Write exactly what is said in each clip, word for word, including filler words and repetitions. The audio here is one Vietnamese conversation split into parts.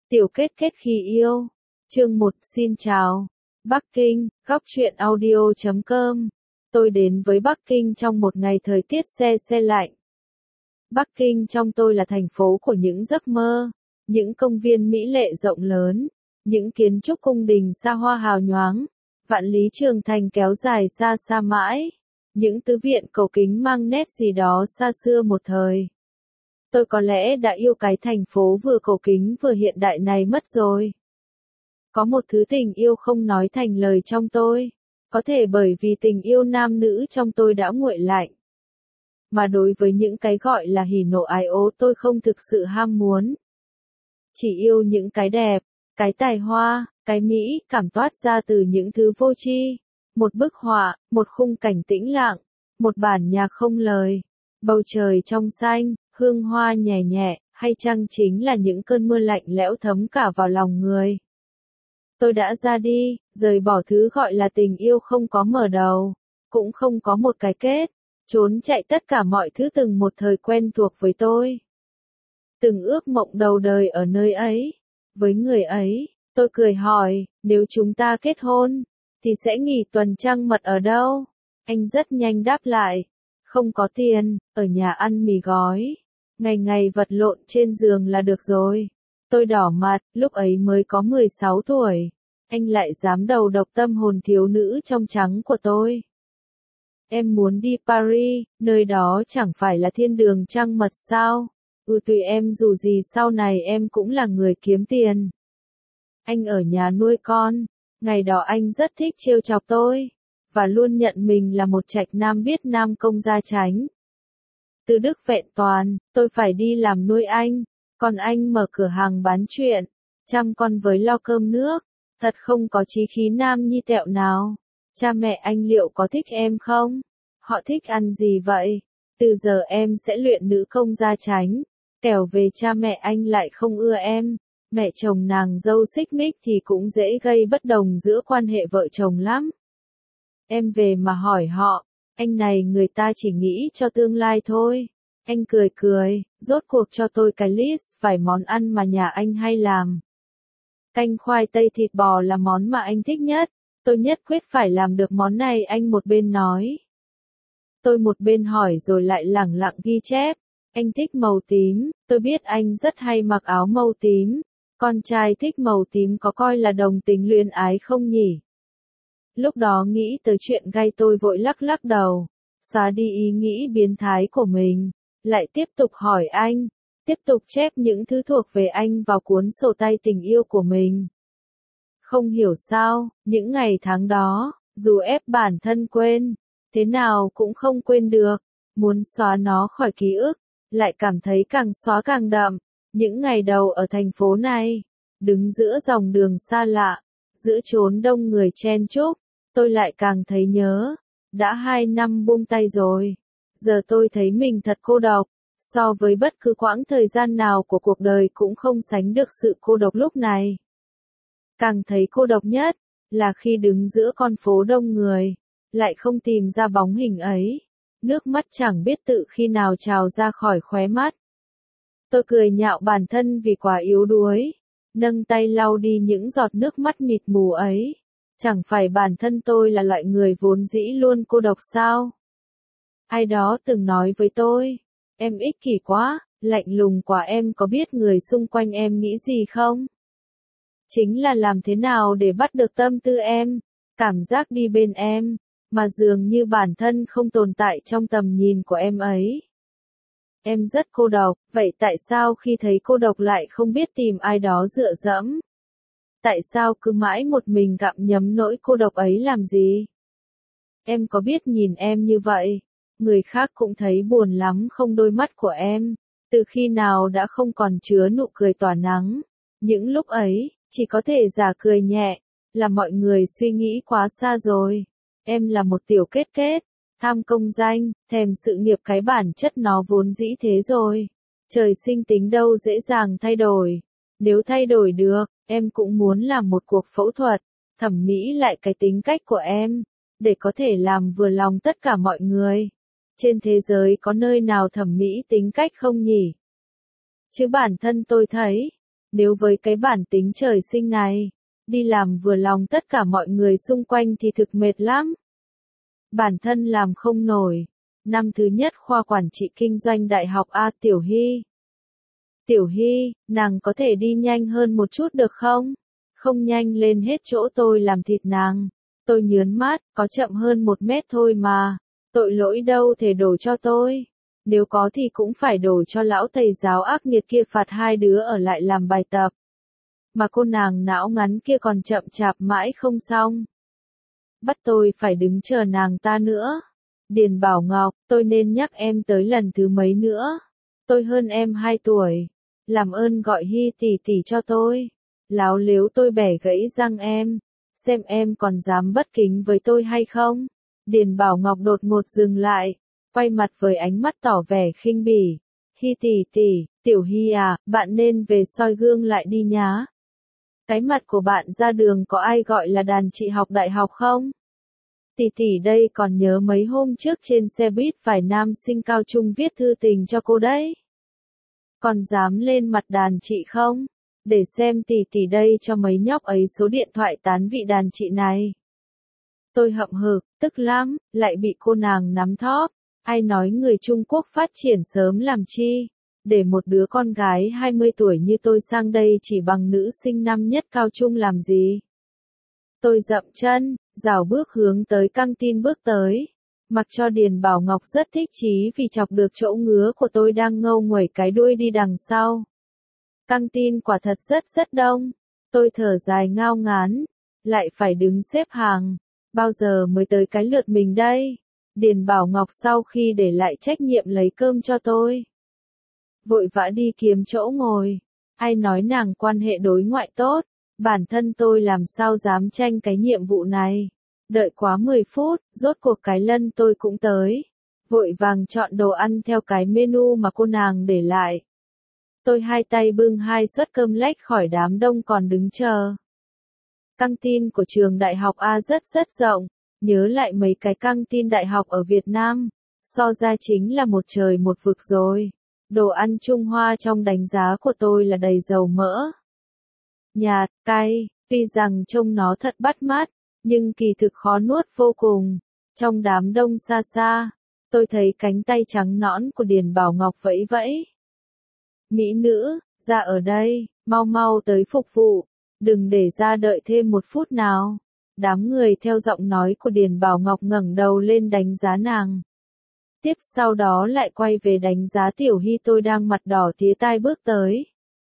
Tiểu kết kết khi yêu. Chương một. Xin chào. Bắc Kinh, góc truyện audio chấm com. Tôi đến với Bắc Kinh trong một ngày thời tiết se se lạnh. Bắc Kinh trong tôi là thành phố của những giấc mơ, những công viên mỹ lệ rộng lớn, những kiến trúc cung đình xa hoa hào nhoáng, vạn lý trường thành kéo dài xa xa mãi, những tứ viện cầu kính mang nét gì đó xa xưa một thời. Tôi có lẽ đã yêu cái thành phố vừa cổ kính vừa hiện đại này mất rồi. Có một thứ tình yêu không nói thành lời trong tôi, có thể bởi vì tình yêu nam nữ trong tôi đã nguội lạnh. Mà đối với những cái gọi là hỉ nộ ái ố tôi không thực sự ham muốn. Chỉ yêu những cái đẹp, cái tài hoa, cái mỹ cảm toát ra từ những thứ vô tri. Một bức họa, một khung cảnh tĩnh lặng, một bản nhạc không lời, bầu trời trong xanh, hương hoa nhẹ nhẹ, hay chăng chính là những cơn mưa lạnh lẽo thấm cả vào lòng người. Tôi đã ra đi, rời bỏ thứ gọi là tình yêu không có mở đầu, cũng không có một cái kết, trốn chạy tất cả mọi thứ từng một thời quen thuộc với tôi. Từng ước mộng đầu đời ở nơi ấy, với người ấy, tôi cười hỏi, nếu chúng ta kết hôn, thì sẽ nghỉ tuần trăng mật ở đâu? Anh rất nhanh đáp lại, không có tiền, ở nhà ăn mì gói, ngày ngày vật lộn trên giường là được rồi. Tôi đỏ mặt, lúc ấy mới có mười sáu tuổi, anh lại dám đầu độc tâm hồn thiếu nữ trong trắng của tôi. Em muốn đi Paris, nơi đó chẳng phải là thiên đường trăng mật sao? Ừ tùy em, dù gì sau này em cũng là người kiếm tiền. Anh ở nhà nuôi con, ngày đó anh rất thích trêu chọc tôi, và luôn nhận mình là một trạch nam biết nam công gia chánh. Từ đức vẹn toàn, tôi phải đi làm nuôi anh, còn anh mở cửa hàng bán chuyện, chăm con với lo cơm nước, thật không có chí khí nam nhi tẹo nào. Cha mẹ anh liệu có thích em không? Họ thích ăn gì vậy? Từ giờ em sẽ luyện nữ công gia chánh, kẻo về cha mẹ anh lại không ưa em, mẹ chồng nàng dâu xích mích thì cũng dễ gây bất đồng giữa quan hệ vợ chồng lắm. Em về mà hỏi họ, anh này người ta chỉ nghĩ cho tương lai thôi. Anh cười cười, rốt cuộc cho tôi cái list vài món ăn mà nhà anh hay làm. Canh khoai tây thịt bò là món mà anh thích nhất, tôi nhất quyết phải làm được món này, anh một bên nói. Tôi một bên hỏi rồi lại lẳng lặng ghi chép, anh thích màu tím, tôi biết anh rất hay mặc áo màu tím, con trai thích màu tím có coi là đồng tính luyến ái không nhỉ? Lúc đó nghĩ tới chuyện gay tôi vội lắc lắc đầu, xóa đi ý nghĩ biến thái của mình, lại tiếp tục hỏi anh, tiếp tục chép những thứ thuộc về anh vào cuốn sổ tay tình yêu của mình. Không hiểu sao, những ngày tháng đó, dù ép bản thân quên, thế nào cũng không quên được, muốn xóa nó khỏi ký ức, lại cảm thấy càng xóa càng đậm. Những ngày đầu ở thành phố này, đứng giữa dòng đường xa lạ, giữa chốn đông người chen chúc, tôi lại càng thấy nhớ. Đã hai năm buông tay rồi, giờ tôi thấy mình thật cô độc, so với bất cứ quãng thời gian nào của cuộc đời cũng không sánh được sự cô độc lúc này. Càng thấy cô độc nhất, là khi đứng giữa con phố đông người, lại không tìm ra bóng hình ấy, nước mắt chẳng biết tự khi nào trào ra khỏi khóe mắt. Tôi cười nhạo bản thân vì quá yếu đuối, nâng tay lau đi những giọt nước mắt mịt mù ấy. Chẳng phải bản thân tôi là loại người vốn dĩ luôn cô độc sao? Ai đó từng nói với tôi, em ích kỷ quá, lạnh lùng quá, em có biết người xung quanh em nghĩ gì không? Chính là làm thế nào để bắt được tâm tư em, cảm giác đi bên em, mà dường như bản thân không tồn tại trong tầm nhìn của em ấy. Em rất cô độc, vậy tại sao khi thấy cô độc lại không biết tìm ai đó dựa dẫm? Tại sao cứ mãi một mình gặm nhấm nỗi cô độc ấy làm gì? Em có biết nhìn em như vậy, người khác cũng thấy buồn lắm không? Đôi mắt của em, từ khi nào đã không còn chứa nụ cười tỏa nắng? Những lúc ấy, chỉ có thể giả cười nhẹ, là mọi người suy nghĩ quá xa rồi. Em là một tiểu kết kết, tham công danh, thèm sự nghiệp, cái bản chất nó vốn dĩ thế rồi. Trời sinh tính đâu dễ dàng thay đổi. Nếu thay đổi được, em cũng muốn làm một cuộc phẫu thuật, thẩm mỹ lại cái tính cách của em, để có thể làm vừa lòng tất cả mọi người. Trên thế giới có nơi nào thẩm mỹ tính cách không nhỉ? Chứ bản thân tôi thấy, Nếu với cái bản tính trời sinh này, đi làm vừa lòng tất cả mọi người xung quanh thì thực mệt lắm. Bản thân làm không nổi. Năm thứ nhất khoa quản trị kinh doanh đại học A Tiểu Hy. Tiểu Hy, nàng có thể đi nhanh hơn một chút được không? Không nhanh lên hết chỗ tôi làm thịt nàng. Tôi nhớn mắt, có chậm hơn một mét thôi mà. Tội lỗi đâu thể đổ cho tôi. Nếu có thì cũng phải đổ cho lão thầy giáo ác nghiệt kia phạt hai đứa ở lại làm bài tập. Mà cô nàng não ngắn kia còn chậm chạp mãi không xong. Bắt tôi phải đứng chờ nàng ta nữa. Điền Bảo Ngọc, tôi nên nhắc em tới lần thứ mấy nữa. Tôi hơn em hai tuổi. Làm ơn gọi Hy tỷ tỷ cho tôi. Láo lếu tôi bẻ gãy răng em. Xem em còn dám bất kính với tôi hay không? Điền Bảo Ngọc đột ngột dừng lại. Quay mặt với ánh mắt tỏ vẻ khinh bỉ. Hy tỷ tỷ, Tiểu Hy à, bạn nên về soi gương lại đi nhá. Cái mặt của bạn ra đường có ai gọi là đàn chị học đại học không? Tỷ tỷ đây còn nhớ mấy hôm trước trên xe buýt vài nam sinh cao trung viết thư tình cho cô đấy. Còn dám lên mặt đàn chị không? Để xem tỷ tỷ đây cho mấy nhóc ấy số điện thoại tán vị đàn chị này. Tôi hậm hực, tức lắm, lại bị cô nàng nắm thóp. Ai nói người Trung Quốc phát triển sớm làm chi? Để một đứa con gái hai mươi tuổi như tôi sang đây chỉ bằng nữ sinh năm nhất cao trung làm gì? Tôi dậm chân, rảo bước hướng tới căng tin bước tới. Mặc cho Điền Bảo Ngọc rất thích chí vì chọc được chỗ ngứa của tôi đang ngâu nguẩy cái đuôi đi đằng sau. Căng tin quả thật rất rất đông. Tôi thở dài ngao ngán. Lại phải đứng xếp hàng. Bao giờ mới tới cái lượt mình đây? Điền Bảo Ngọc sau khi để lại trách nhiệm lấy cơm cho tôi. Vội vã đi kiếm chỗ ngồi. Ai nói nàng quan hệ đối ngoại tốt. Bản thân tôi làm sao dám tranh cái nhiệm vụ này. Đợi quá mười phút, rốt cuộc cái lân tôi cũng tới. Vội vàng chọn đồ ăn theo cái menu mà cô nàng để lại. Tôi hai tay bưng hai suất cơm lách khỏi đám đông còn đứng chờ. Căng tin của trường đại học A rất rất rộng. Nhớ lại mấy cái căng tin đại học ở Việt Nam. So ra chính là một trời một vực rồi. Đồ ăn Trung Hoa trong đánh giá của tôi là đầy dầu mỡ. Nhạt, cay, tuy rằng trông nó thật bắt mắt, nhưng kỳ thực khó nuốt vô cùng. Trong đám đông xa xa, tôi thấy cánh tay trắng nõn của Điền Bảo Ngọc vẫy vẫy. Mỹ nữ, ra ở đây, mau mau tới phục vụ, đừng để ra đợi thêm một phút nào. Đám người theo giọng nói của Điền Bảo Ngọc ngẩng đầu lên đánh giá nàng. Tiếp sau đó lại quay về đánh giá Tiểu Hy tôi đang mặt đỏ tía tai bước tới.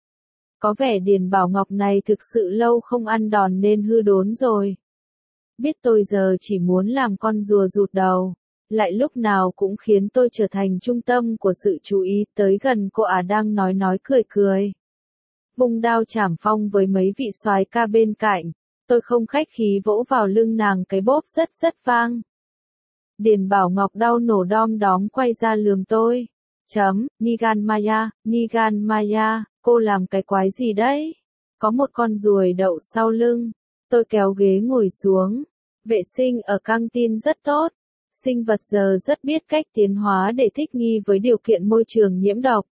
Có vẻ Điền Bảo Ngọc này thực sự lâu không ăn đòn nên hư đốn rồi. Biết tôi giờ chỉ muốn làm con rùa rụt đầu, lại lúc nào cũng khiến tôi trở thành trung tâm của sự chú ý. Tới gần cô ả đang nói nói cười cười. Vung đao chảm phong với mấy vị soái ca bên cạnh, tôi không khách khí vỗ vào lưng nàng cái bóp rất rất vang. Điền Bảo Ngọc đau nổ đom đóm quay ra lườm tôi. Chấm, Nigan Maya, Nigan Maya, cô làm cái quái gì đấy? Có một con ruồi đậu sau lưng. Tôi kéo ghế ngồi xuống. Vệ sinh ở căng tin rất tốt. Sinh vật giờ rất biết cách tiến hóa để thích nghi với điều kiện môi trường nhiễm độc.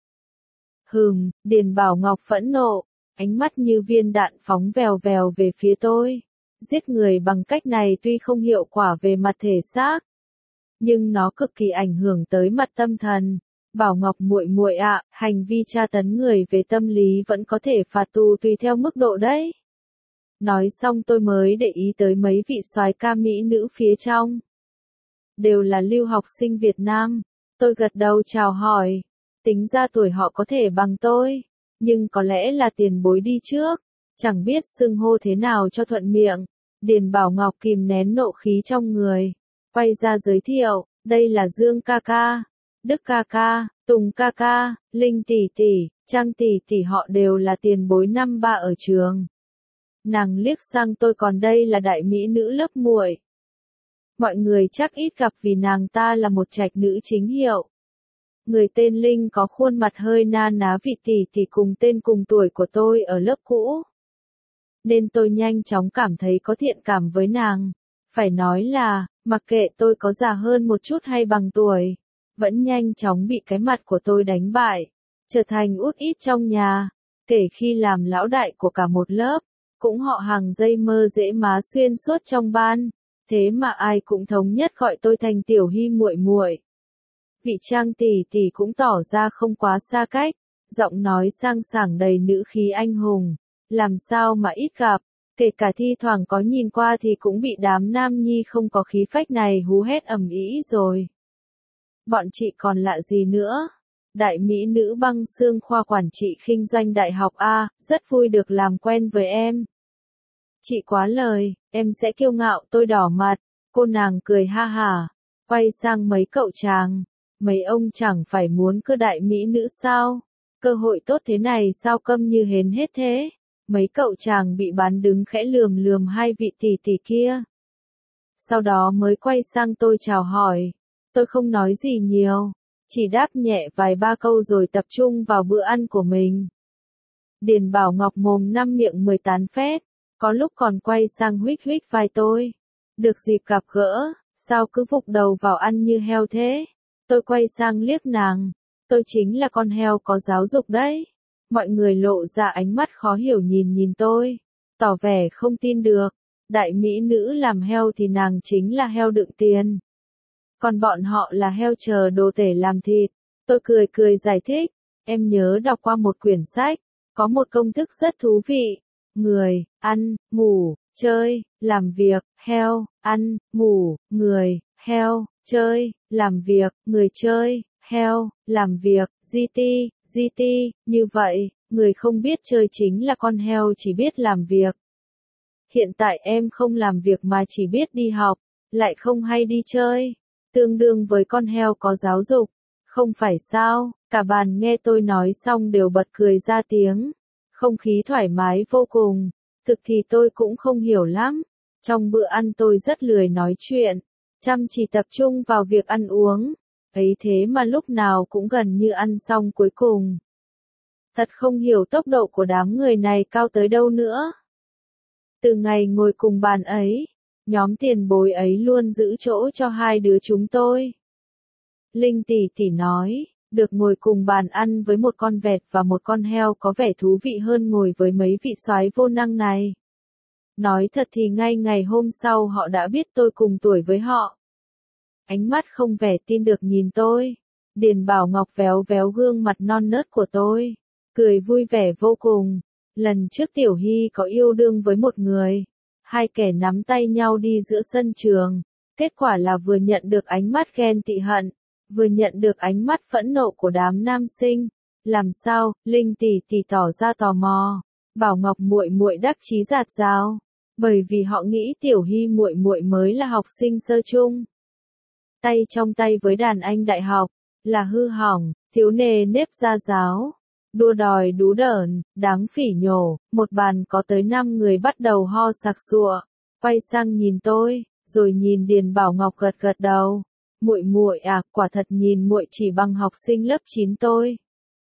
Hừm, Điền Bảo Ngọc phẫn nộ. Ánh mắt như viên đạn phóng vèo vèo về phía tôi. Giết người bằng cách này tuy không hiệu quả về mặt thể xác, nhưng nó cực kỳ ảnh hưởng tới mặt tâm thần. Bảo Ngọc muội muội ạ, hành vi tra tấn người về tâm lý vẫn có thể phạt tù tùy theo mức độ đấy. Nói xong tôi mới để ý tới mấy vị soái ca mỹ nữ phía trong. Đều là lưu học sinh Việt Nam. Tôi gật đầu chào hỏi. Tính ra tuổi họ có thể bằng tôi, nhưng có lẽ là tiền bối đi trước. Chẳng biết xưng hô thế nào cho thuận miệng. Điền Bảo Ngọc kìm nén nộ khí trong người. Quay ra giới thiệu, đây là Dương ca ca, Đức ca ca, Tùng ca ca, Linh tỷ tỷ, Trang tỷ tỷ, họ đều là tiền bối năm ba ở trường. Nàng liếc sang tôi, còn đây là đại mỹ nữ lớp muội. Mọi người chắc ít gặp vì nàng ta là một trạch nữ chính hiệu. Người tên Linh có khuôn mặt hơi na ná vị tỷ tỷ cùng tên cùng tuổi của tôi ở lớp cũ. Nên tôi nhanh chóng cảm thấy có thiện cảm với nàng. Phải nói là, mặc kệ tôi có già hơn một chút hay bằng tuổi, vẫn nhanh chóng bị cái mặt của tôi đánh bại, trở thành út ít trong nhà. kể khi làm lão đại của cả một lớp, cũng họ hàng dây mơ dễ má xuyên suốt trong ban, thế mà ai cũng thống nhất gọi tôi thành Tiểu Hy muội muội. Vị Trang tỷ tỷ cũng tỏ ra không quá xa cách, giọng nói sang sảng đầy nữ khí anh hùng, làm sao mà ít gặp, kể cả thi thoảng có nhìn qua thì cũng bị đám nam nhi không có khí phách này hú hét ầm ĩ rồi. Bọn chị còn lạ gì nữa? Đại mỹ nữ băng xương khoa quản trị kinh doanh đại học A, rất vui được làm quen với em. Chị quá lời, em sẽ kiêu ngạo. Tôi đỏ mặt, cô nàng cười ha hả, quay sang mấy cậu chàng, mấy ông chẳng phải muốn cơ đại mỹ nữ sao? Cơ hội tốt thế này sao câm như hến hết thế? Mấy cậu chàng bị bán đứng khẽ lườm lườm hai vị tỷ tỷ kia. Sau đó mới quay sang tôi chào hỏi. Tôi không nói gì nhiều, chỉ đáp nhẹ vài ba câu rồi tập trung vào bữa ăn của mình. Điền Bảo Ngọc mồm năm miệng mười tán phét, có lúc còn quay sang huých huých vai tôi. Được dịp gặp gỡ, sao cứ vụng đầu vào ăn như heo thế? Tôi quay sang liếc nàng, tôi chính là con heo có giáo dục đấy. Mọi người lộ ra ánh mắt khó hiểu nhìn nhìn tôi, tỏ vẻ không tin được. Đại mỹ nữ làm heo thì nàng chính là heo đựng tiền. Còn bọn họ là heo chờ đồ tể làm thịt. Tôi cười cười giải thích, em nhớ đọc qua một quyển sách, có một công thức rất thú vị. Người, ăn, ngủ, chơi, làm việc, heo, ăn, ngủ, người, heo, chơi, làm việc, người chơi, heo, làm việc, gi ti, gi ti, như vậy, người không biết chơi chính là con heo chỉ biết làm việc. Hiện tại em không làm việc mà chỉ biết đi học, lại không hay đi chơi, tương đương với con heo có giáo dục, không phải sao? Cả bàn nghe tôi nói xong đều bật cười ra tiếng, không khí thoải mái vô cùng. Thực thì tôi cũng không hiểu lắm, trong bữa ăn tôi rất lười nói chuyện, chăm chỉ tập trung vào việc ăn uống, ấy thế mà lúc nào cũng gần như ăn xong cuối cùng. Thật không hiểu tốc độ của đám người này cao tới đâu nữa. Từ ngày ngồi cùng bàn ấy, nhóm tiền bối ấy luôn giữ chỗ cho hai đứa chúng tôi. Linh tỷ tỷ nói, được ngồi cùng bàn ăn với một con vẹt và một con heo có vẻ thú vị hơn ngồi với mấy vị soái vô năng này. Nói thật thì ngay ngày hôm sau họ đã biết tôi cùng tuổi với họ. Ánh mắt không vẻ tin được nhìn tôi. Điền Bảo Ngọc véo véo gương mặt non nớt của tôi, cười vui vẻ vô cùng. Lần trước Tiểu Hy có yêu đương với một người, hai kẻ nắm tay nhau đi giữa sân trường, kết quả là vừa nhận được ánh mắt ghen tị hận, vừa nhận được ánh mắt phẫn nộ của đám nam sinh. Làm sao? Linh tỷ tỷ tỏ ra tò mò. Bảo Ngọc muội muội đắc chí rạt rào, bởi vì họ nghĩ Tiểu Hy muội muội mới là học sinh sơ chung. Tay trong tay với đàn anh đại học, là hư hỏng, thiếu nề nếp gia giáo, đua đòi đú đởn, đáng phỉ nhổ. Một bàn có tới năm người bắt đầu ho sặc sụa, quay sang nhìn tôi, rồi nhìn Điền Bảo Ngọc gật gật đầu. Muội muội à, quả thật nhìn muội chỉ bằng học sinh lớp chín tôi.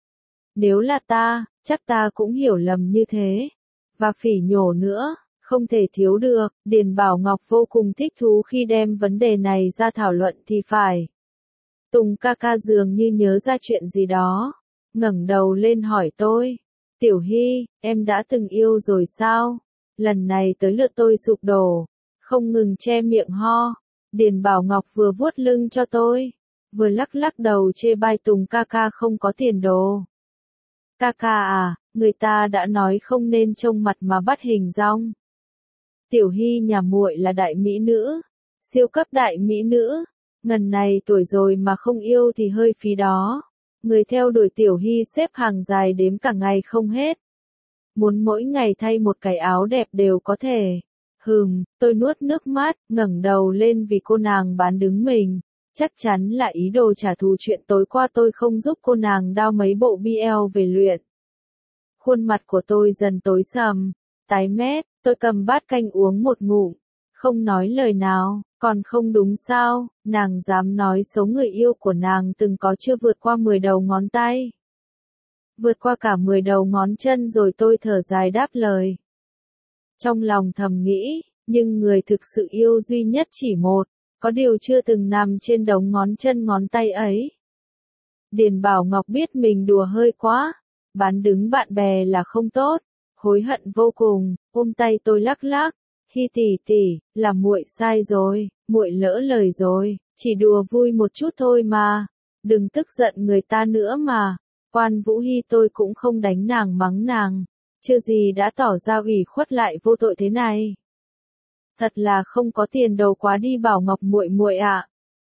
Nếu là ta, chắc ta cũng hiểu lầm như thế. Và phỉ nhổ nữa, không thể thiếu được. Điền Bảo Ngọc vô cùng thích thú khi đem vấn đề này ra thảo luận thì phải. Tùng ca ca dường như nhớ ra chuyện gì đó, ngẩng đầu lên hỏi tôi. Tiểu Hy, em đã từng yêu rồi sao? Lần này tới lượt tôi sụp đổ, không ngừng che miệng ho. Điền Bảo Ngọc vừa vuốt lưng cho tôi, vừa lắc lắc đầu chê bai Tùng ca ca không có tiền đồ. Ca ca à, người ta đã nói không nên trông mặt mà bắt hình dong. Tiểu Hy nhà muội là đại mỹ nữ, siêu cấp đại mỹ nữ, ngần này tuổi rồi mà không yêu thì hơi phí đó. Người theo đuổi Tiểu Hy xếp hàng dài đếm cả ngày không hết. Muốn mỗi ngày thay một cái áo đẹp đều có thể. Hừm, tôi nuốt nước mắt, ngẩng đầu lên vì cô nàng bán đứng mình. Chắc chắn là ý đồ trả thù chuyện tối qua tôi không giúp cô nàng đao mấy bộ bê lờ về luyện. Khuôn mặt của tôi dần tối sầm, tái mét, tôi cầm bát canh uống một ngụm, không nói lời nào. Còn không đúng sao, nàng dám nói số người yêu của nàng từng có chưa vượt qua mười đầu ngón tay. Vượt qua cả mười đầu ngón chân rồi tôi thở dài đáp lời. Trong lòng thầm nghĩ, nhưng người thực sự yêu duy nhất chỉ một, có điều chưa từng nằm trên đống ngón chân ngón tay ấy. Điền Bảo Ngọc biết mình đùa hơi quá, bán đứng bạn bè là không tốt, hối hận vô cùng, ôm tay tôi lắc lắc, Hi tỷ tỷ, là muội sai rồi, muội lỡ lời rồi, chỉ đùa vui một chút thôi mà, đừng tức giận người ta nữa mà. Quan Vũ Hi tôi cũng không đánh nàng mắng nàng, chưa gì đã tỏ ra ủy khuất lại vô tội thế này. Thật là không có tiền đầu quá đi Bảo Ngọc muội muội ạ.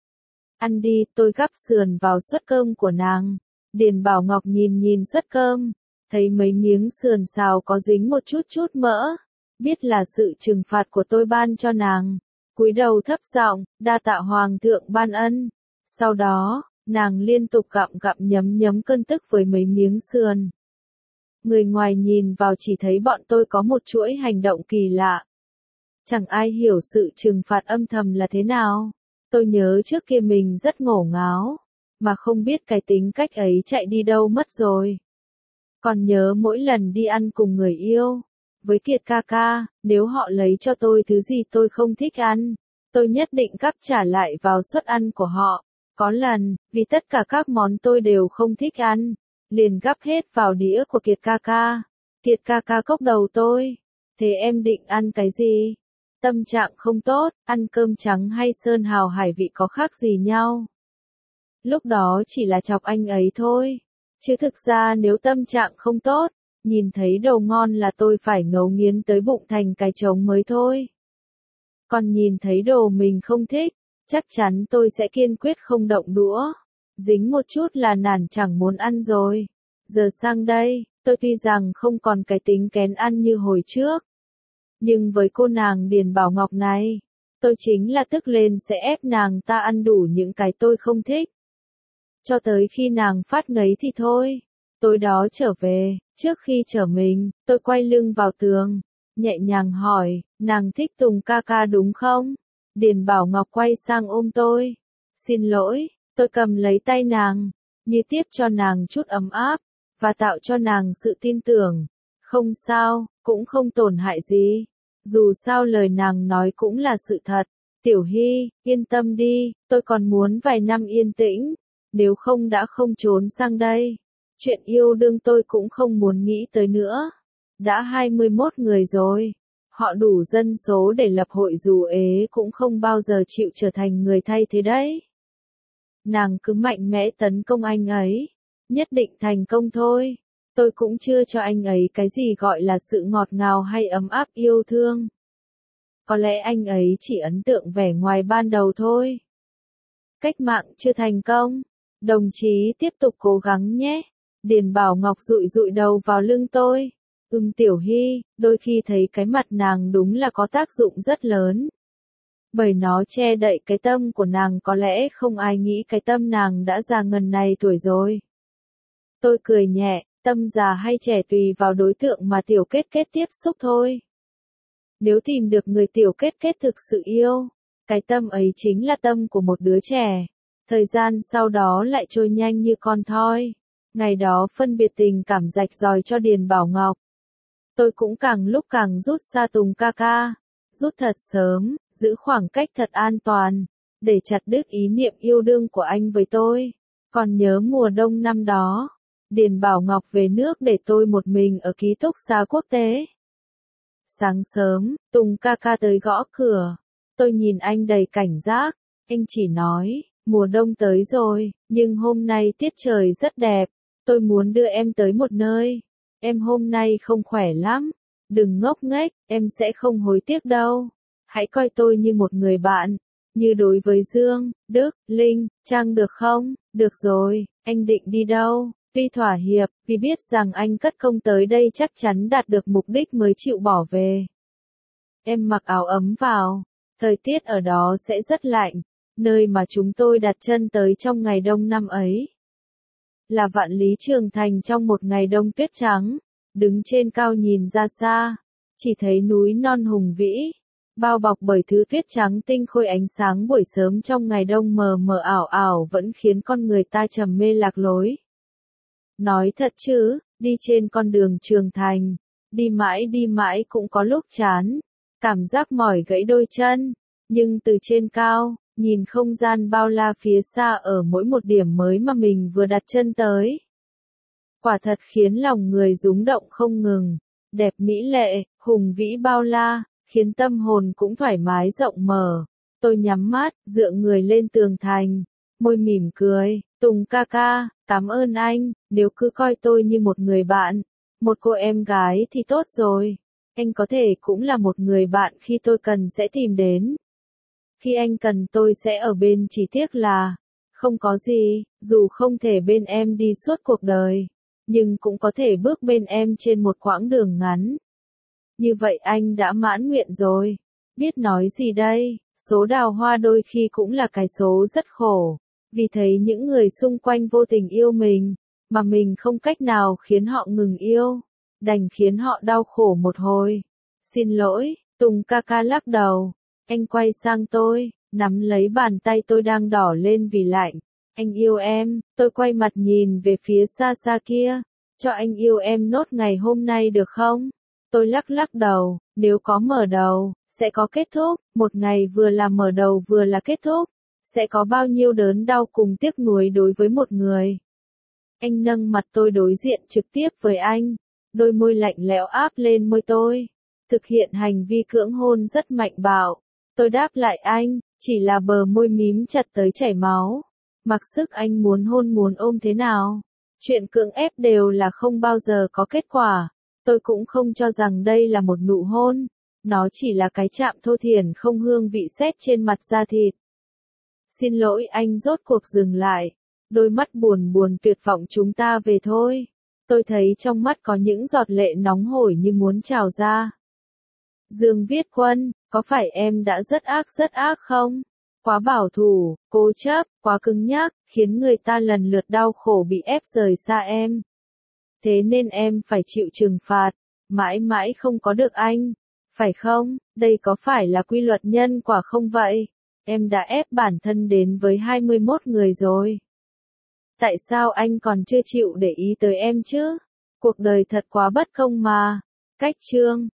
Ăn đi, tôi gắp sườn vào suất cơm của nàng. Điền Bảo Ngọc nhìn nhìn suất cơm, thấy mấy miếng sườn xào có dính một chút chút mỡ, biết là sự trừng phạt của tôi ban cho nàng. Cúi đầu thấp giọng, đa tạ hoàng thượng ban ân. Sau đó, nàng liên tục gặm gặm nhấm nhấm cơn tức với mấy miếng sườn. Người ngoài nhìn vào chỉ thấy bọn tôi có một chuỗi hành động kỳ lạ. Chẳng ai hiểu sự trừng phạt âm thầm là thế nào. Tôi nhớ trước kia mình rất ngổ ngáo, mà không biết cái tính cách ấy chạy đi đâu mất rồi. Còn nhớ mỗi lần đi ăn cùng người yêu, với Kiệt ca ca, nếu họ lấy cho tôi thứ gì tôi không thích ăn, tôi nhất định gắp trả lại vào suất ăn của họ. Có lần, vì tất cả các món tôi đều không thích ăn, liền gắp hết vào đĩa của Kiệt ca ca. Kiệt ca ca cốc đầu tôi, thế em định ăn cái gì? Tâm trạng không tốt, ăn cơm trắng hay sơn hào hải vị có khác gì nhau? Lúc đó chỉ là chọc anh ấy thôi, chứ thực ra nếu tâm trạng không tốt, nhìn thấy đồ ngon là tôi phải ngấu nghiến tới bụng thành cái trống mới thôi. Còn nhìn thấy đồ mình không thích, chắc chắn tôi sẽ kiên quyết không động đũa. Dính một chút là nản chẳng muốn ăn rồi. Giờ sang đây, tôi tuy rằng không còn cái tính kén ăn như hồi trước. Nhưng với cô nàng Điền Bảo Ngọc này, tôi chính là tức lên sẽ ép nàng ta ăn đủ những cái tôi không thích. Cho tới khi nàng phát ngấy thì thôi. Tối đó trở về, trước khi chở mình, tôi quay lưng vào tường, nhẹ nhàng hỏi, nàng thích Tùng ca ca đúng không? Điền Bảo Ngọc quay sang ôm tôi. Xin lỗi, tôi cầm lấy tay nàng, như tiếp cho nàng chút ấm áp, và tạo cho nàng sự tin tưởng. Không sao, cũng không tổn hại gì. Dù sao lời nàng nói cũng là sự thật. Tiểu Hy, yên tâm đi, tôi còn muốn vài năm yên tĩnh, nếu không đã không trốn sang đây. Chuyện yêu đương tôi cũng không muốn nghĩ tới nữa. Đã hai mươi mốt người rồi. Họ đủ dân số để lập hội dù ế cũng không bao giờ chịu trở thành người thay thế đấy. Nàng cứ mạnh mẽ tấn công anh ấy. Nhất định thành công thôi. Tôi cũng chưa cho anh ấy cái gì gọi là sự ngọt ngào hay ấm áp yêu thương. Có lẽ anh ấy chỉ ấn tượng vẻ ngoài ban đầu thôi. Cách mạng chưa thành công. Đồng chí tiếp tục cố gắng nhé. Điền Bảo Ngọc dụi dụi đầu vào lưng tôi. Ừm Tiểu Hy, đôi khi thấy cái mặt nàng đúng là có tác dụng rất lớn. Bởi nó che đậy cái tâm của nàng, có lẽ không ai nghĩ cái tâm nàng đã già ngần này tuổi rồi. Tôi cười nhẹ, tâm già hay trẻ tùy vào đối tượng mà Tiểu Kết Kết tiếp xúc thôi. Nếu tìm được người Tiểu Kết Kết thực sự yêu, cái tâm ấy chính là tâm của một đứa trẻ. Thời gian sau đó lại trôi nhanh như con thoi. Ngày đó phân biệt tình cảm rạch ròi cho Điền Bảo Ngọc. Tôi cũng càng lúc càng rút xa Tùng ca ca. Rút thật sớm, giữ khoảng cách thật an toàn, để chặt đứt ý niệm yêu đương của anh với tôi. Còn nhớ mùa đông năm đó, Điền Bảo Ngọc về nước để tôi một mình ở ký túc xá quốc tế. Sáng sớm, Tùng ca ca tới gõ cửa. Tôi nhìn anh đầy cảnh giác. Anh chỉ nói, mùa đông tới rồi, nhưng hôm nay tiết trời rất đẹp. Tôi muốn đưa em tới một nơi. Em hôm nay không khỏe lắm. Đừng ngốc nghếch, em sẽ không hối tiếc đâu. Hãy coi tôi như một người bạn. Như đối với Dương, Đức, Linh, Trang được không? Được rồi, anh định đi đâu? Tuy thỏa hiệp, vì biết rằng anh cất công tới đây chắc chắn đạt được mục đích mới chịu bỏ về. Em mặc áo ấm vào. Thời tiết ở đó sẽ rất lạnh. Nơi mà chúng tôi đặt chân tới trong ngày đông năm ấy là Vạn Lý Trường Thành trong một ngày đông tuyết trắng. Đứng trên cao nhìn ra xa, chỉ thấy núi non hùng vĩ, bao bọc bởi thứ tuyết trắng tinh khôi, ánh sáng buổi sớm trong ngày đông mờ mờ ảo ảo vẫn khiến con người ta trầm mê lạc lối. Nói thật chứ, đi trên con đường Trường Thành, đi mãi đi mãi cũng có lúc chán, cảm giác mỏi gãy đôi chân, nhưng từ trên cao, nhìn không gian bao la phía xa ở mỗi một điểm mới mà mình vừa đặt chân tới. Quả thật khiến lòng người rung động không ngừng. Đẹp mỹ lệ, hùng vĩ bao la, khiến tâm hồn cũng thoải mái rộng mở. Tôi nhắm mắt, dựa người lên tường thành, môi mỉm cười, Tùng ca ca, cảm ơn anh, nếu cứ coi tôi như một người bạn, một cô em gái thì tốt rồi. Anh có thể cũng là một người bạn khi tôi cần sẽ tìm đến. Khi anh cần tôi sẽ ở bên, chỉ tiếc là, không có gì, dù không thể bên em đi suốt cuộc đời, nhưng cũng có thể bước bên em trên một quãng đường ngắn. Như vậy anh đã mãn nguyện rồi. Biết nói gì đây, số đào hoa đôi khi cũng là cái số rất khổ. Vì thấy những người xung quanh vô tình yêu mình, mà mình không cách nào khiến họ ngừng yêu, đành khiến họ đau khổ một hồi. Xin lỗi, Tùng ca ca lắc đầu. Anh quay sang tôi, nắm lấy bàn tay tôi đang đỏ lên vì lạnh. Anh yêu em, tôi quay mặt nhìn về phía xa xa kia. Cho anh yêu em nốt ngày hôm nay được không? Tôi lắc lắc đầu, nếu có mở đầu, sẽ có kết thúc, một ngày vừa là mở đầu vừa là kết thúc. Sẽ có bao nhiêu đớn đau cùng tiếc nuối đối với một người. Anh nâng mặt tôi đối diện trực tiếp với anh, đôi môi lạnh lẽo áp lên môi tôi, thực hiện hành vi cưỡng hôn rất mạnh bạo. Tôi đáp lại anh, chỉ là bờ môi mím chặt tới chảy máu. Mặc sức anh muốn hôn muốn ôm thế nào. Chuyện cưỡng ép đều là không bao giờ có kết quả. Tôi cũng không cho rằng đây là một nụ hôn. Nó chỉ là cái chạm thô thiển không hương vị sét trên mặt da thịt. Xin lỗi anh rốt cuộc dừng lại. Đôi mắt buồn buồn tuyệt vọng chúng ta về thôi. Tôi thấy trong mắt có những giọt lệ nóng hổi như muốn trào ra. Dương Viết Quân, có phải em đã rất ác rất ác không? Quá bảo thủ, cố chấp, quá cứng nhắc, khiến người ta lần lượt đau khổ bị ép rời xa em. Thế nên em phải chịu trừng phạt, mãi mãi không có được anh. Phải không? Đây có phải là quy luật nhân quả không vậy? Em đã ép bản thân đến với hai mươi mốt người rồi. Tại sao anh còn chưa chịu để ý tới em chứ? Cuộc đời thật quá bất công mà. Cách chương